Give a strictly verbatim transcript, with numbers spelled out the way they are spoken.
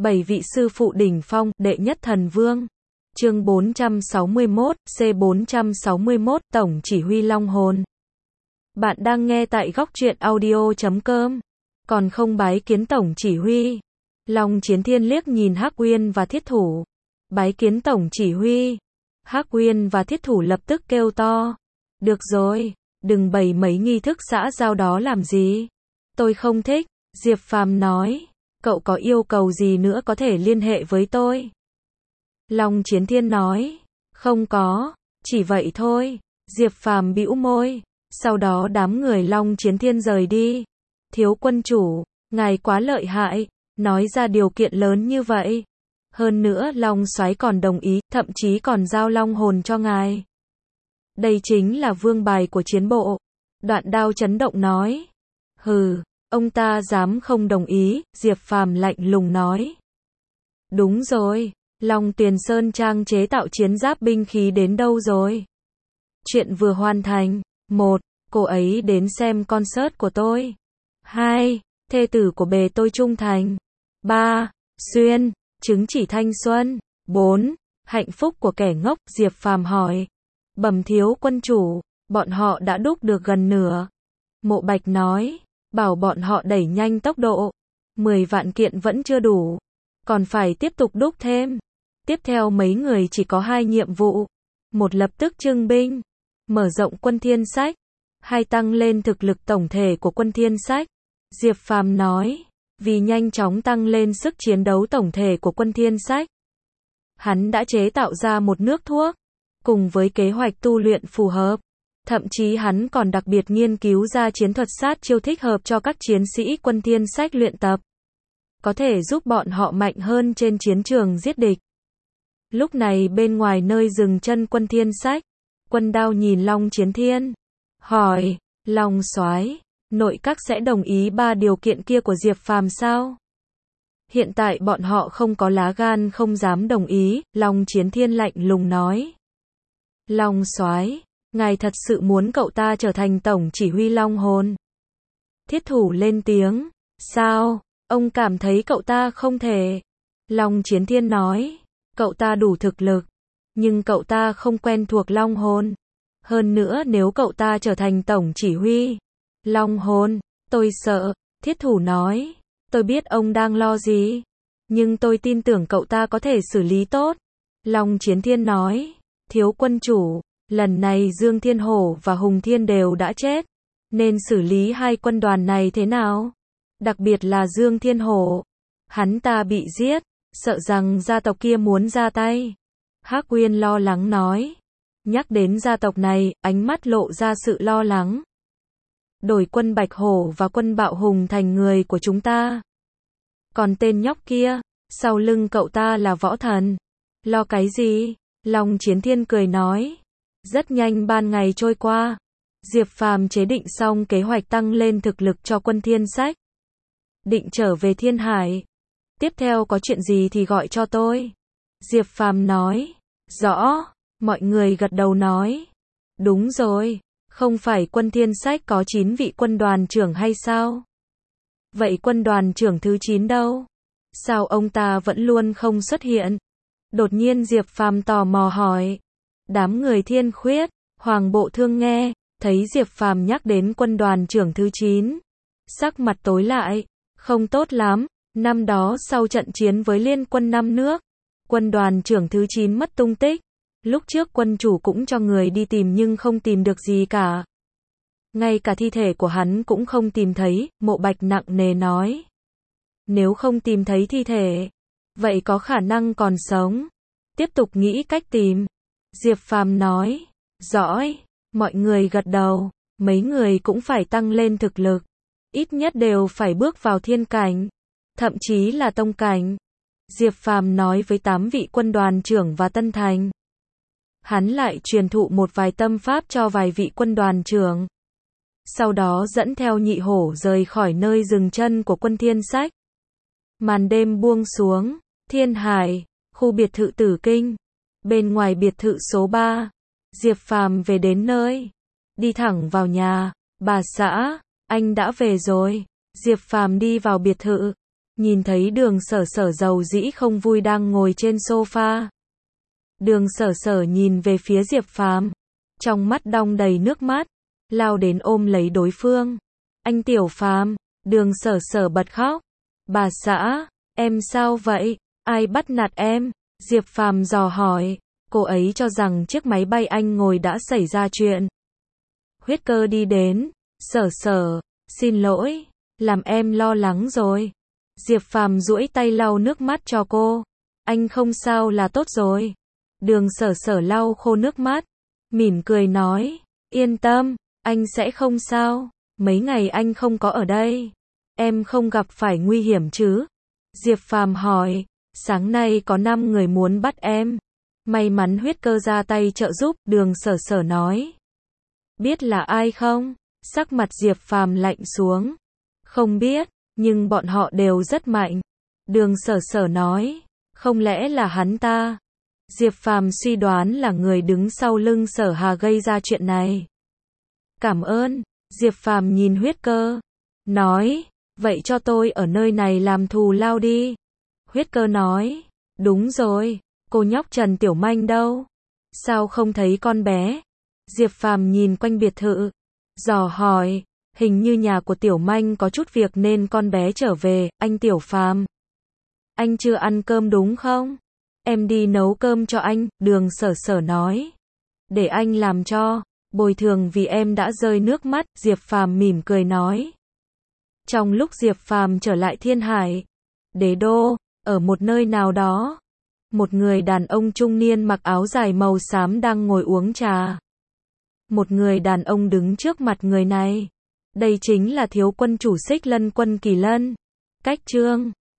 Bảy vị sư phụ đỉnh phong, đệ nhất thần vương. Chương bốn trăm sáu mươi mốt, C bốn trăm sáu mươi mốt, Tổng chỉ huy Long Hồn. Bạn đang nghe tại góc truyện audio chấm com. Còn không bái kiến Tổng chỉ huy. Long Chiến Thiên liếc nhìn Hắc Uyên và Thiết Thủ. Bái kiến Tổng chỉ huy. Hắc Uyên và Thiết Thủ lập tức kêu to. Được rồi, đừng bày mấy nghi thức xã giao đó làm gì. Tôi không thích, Diệp Phàm nói. Cậu có yêu cầu gì nữa có thể liên hệ với tôi. Long Chiến Thiên nói. Không có, chỉ vậy thôi. Diệp Phàm bĩu môi. Sau đó đám người Long Chiến Thiên rời đi. Thiếu quân chủ, ngài quá lợi hại, nói ra điều kiện lớn như vậy. Hơn nữa Long Soái còn đồng ý, thậm chí còn giao long hồn cho ngài. Đây chính là vương bài của chiến bộ. Đoạn Đao chấn động nói. Hừ, ông ta dám không đồng ý, Diệp Phàm lạnh lùng nói. Đúng rồi, Long Tiền Sơn Trang chế tạo chiến giáp binh khí đến đâu rồi? Chuyện vừa hoàn thành. Một, cô ấy đến xem concert của tôi. Hai, thê tử của bề tôi trung thành. Ba, Xuyên, chứng chỉ thanh xuân. Bốn, hạnh phúc của kẻ ngốc, Diệp Phàm hỏi. Bẩm thiếu quân chủ, bọn họ đã đúc được gần nửa. Mộ Bạch nói, bảo bọn họ đẩy nhanh tốc độ. Mười vạn kiện vẫn chưa đủ, còn phải tiếp tục đúc thêm. Tiếp theo mấy người chỉ có hai nhiệm vụ. Một, lập tức trưng binh, mở rộng quân Thiên Sách. Hai, tăng lên thực lực tổng thể của quân Thiên Sách. Diệp Phàm nói, vì nhanh chóng tăng lên sức chiến đấu tổng thể của quân Thiên Sách, hắn đã chế tạo ra một nước thuốc, cùng với kế hoạch tu luyện phù hợp. Thậm chí hắn còn đặc biệt nghiên cứu ra chiến thuật sát chiêu thích hợp cho các chiến sĩ quân Thiên Sách luyện tập. Có thể giúp bọn họ mạnh hơn trên chiến trường giết địch. Lúc này bên ngoài nơi dừng chân quân Thiên Sách, Quân Đao nhìn Long Chiến Thiên. Hỏi, Long Soái, nội các sẽ đồng ý ba điều kiện kia của Diệp Phàm sao? Hiện tại bọn họ không có lá gan không dám đồng ý, Long Chiến Thiên lạnh lùng nói. Long Soái, ngài thật sự muốn cậu ta trở thành tổng chỉ huy Long Hồn? Thiết Thủ lên tiếng. Sao? Ông cảm thấy cậu ta không thể? Long Chiến Thiên nói. Cậu ta đủ thực lực, nhưng cậu ta không quen thuộc Long Hồn. Hơn nữa nếu cậu ta trở thành tổng chỉ huy Long Hồn, tôi sợ. Thiết Thủ nói. Tôi biết ông đang lo gì, nhưng tôi tin tưởng cậu ta có thể xử lý tốt. Long Chiến Thiên nói. Thiếu quân chủ, lần này Dương Thiên Hổ và Hùng Thiên đều đã chết, nên xử lý hai quân đoàn này thế nào? Đặc biệt là Dương Thiên Hổ, hắn ta bị giết, sợ rằng gia tộc kia muốn ra tay. Hắc Uyên lo lắng nói. Nhắc đến gia tộc này, ánh mắt lộ ra sự lo lắng. Đổi quân Bạch Hổ và quân Bạo Hùng thành người của chúng ta. Còn tên nhóc kia, sau lưng cậu ta là võ thần. Lo cái gì? Long Chiến Thiên cười nói. Rất nhanh ban ngày trôi qua. Diệp Phàm chế định xong kế hoạch tăng lên thực lực cho quân Thiên Sách. Định trở về Thiên Hải. Tiếp theo có chuyện gì thì gọi cho tôi. Diệp Phàm nói. Rõ. Mọi người gật đầu nói. Đúng rồi, không phải quân Thiên Sách có chín vị quân đoàn trưởng hay sao? Vậy quân đoàn trưởng thứ chín đâu? Sao ông ta vẫn luôn không xuất hiện? Đột nhiên Diệp Phàm tò mò hỏi. Đám người Thiên Khuyết, Hoàng Bộ Thương nghe, thấy Diệp Phàm nhắc đến quân đoàn trưởng thứ chín. Sắc mặt tối lại, không tốt lắm, năm đó sau trận chiến với liên quân năm nước, quân đoàn trưởng thứ chín mất tung tích. Lúc trước quân chủ cũng cho người đi tìm nhưng không tìm được gì cả. Ngay cả thi thể của hắn cũng không tìm thấy, Mộ Bạch nặng nề nói. Nếu không tìm thấy thi thể, vậy có khả năng còn sống. Tiếp tục nghĩ cách tìm. Diệp Phàm nói. Giỏi. Mọi người gật đầu. Mấy người cũng phải tăng lên thực lực. Ít nhất đều phải bước vào thiên cảnh. Thậm chí là tông cảnh. Diệp Phàm nói với tám vị quân đoàn trưởng và Tân Thành. Hắn lại truyền thụ một vài tâm pháp cho vài vị quân đoàn trưởng. Sau đó dẫn theo Nhị Hổ rời khỏi nơi dừng chân của quân Thiên Sách. Màn đêm buông xuống, Thiên Hải, khu biệt thự Tử Kinh. Bên ngoài biệt thự số ba, Diệp Phàm về đến nơi. Đi thẳng vào nhà. Bà xã, anh đã về rồi. Diệp Phàm đi vào biệt thự. nhìn thấy Đường Sở Sở dầu dĩ không vui đang ngồi trên sofa. Đường Sở Sở nhìn về phía Diệp Phàm, trong mắt đong đầy nước mắt, lao đến ôm lấy đối phương. Anh Tiểu Phàm, Đường Sở Sở bật khóc. Bà xã, em sao vậy? Ai bắt nạt em? Diệp Phàm dò hỏi. Cô ấy cho rằng chiếc máy bay anh ngồi đã xảy ra chuyện. Huyết Cơ đi đến. Sở Sở, xin lỗi, làm em lo lắng rồi. Diệp Phàm duỗi tay lau nước mắt cho cô. Anh không sao là tốt rồi. Đường Sở Sở lau khô nước mắt, mỉm cười nói, yên tâm, anh sẽ không sao. Mấy ngày anh không có ở đây, em không gặp phải nguy hiểm chứ? Diệp Phàm hỏi. Sáng nay có năm người muốn bắt em. May mắn Huyết Cơ ra tay trợ giúp, Đường Sở Sở nói. Biết là ai không? Sắc mặt Diệp Phàm lạnh xuống. Không biết, nhưng bọn họ đều rất mạnh. Đường Sở Sở nói. Không lẽ là hắn ta? Diệp Phàm suy đoán là người đứng sau lưng Sở Hà gây ra chuyện này. Cảm ơn. Diệp Phàm nhìn Huyết Cơ, nói, vậy cho tôi ở nơi này làm thù lao đi. Huyết Cơ nói, đúng rồi, cô nhóc Trần Tiểu Manh đâu? Sao không thấy con bé? Diệp Phàm nhìn quanh biệt thự, dò hỏi, hình như nhà của Tiểu Manh có chút việc nên con bé trở về. Anh Tiểu Phàm, anh chưa ăn cơm đúng không? Em đi nấu cơm cho anh, Đường Sở Sở nói. Để anh làm cho, bồi thường vì em đã rơi nước mắt, Diệp Phàm mỉm cười nói. Trong lúc Diệp Phàm trở lại Thiên Hải, đế đô, ở một nơi nào đó, một người đàn ông trung niên mặc áo dài màu xám đang ngồi uống trà. Một người đàn ông đứng trước mặt người này. Đây chính là thiếu quân chủ Xích Lân Quân Kỳ Lân. Cách chương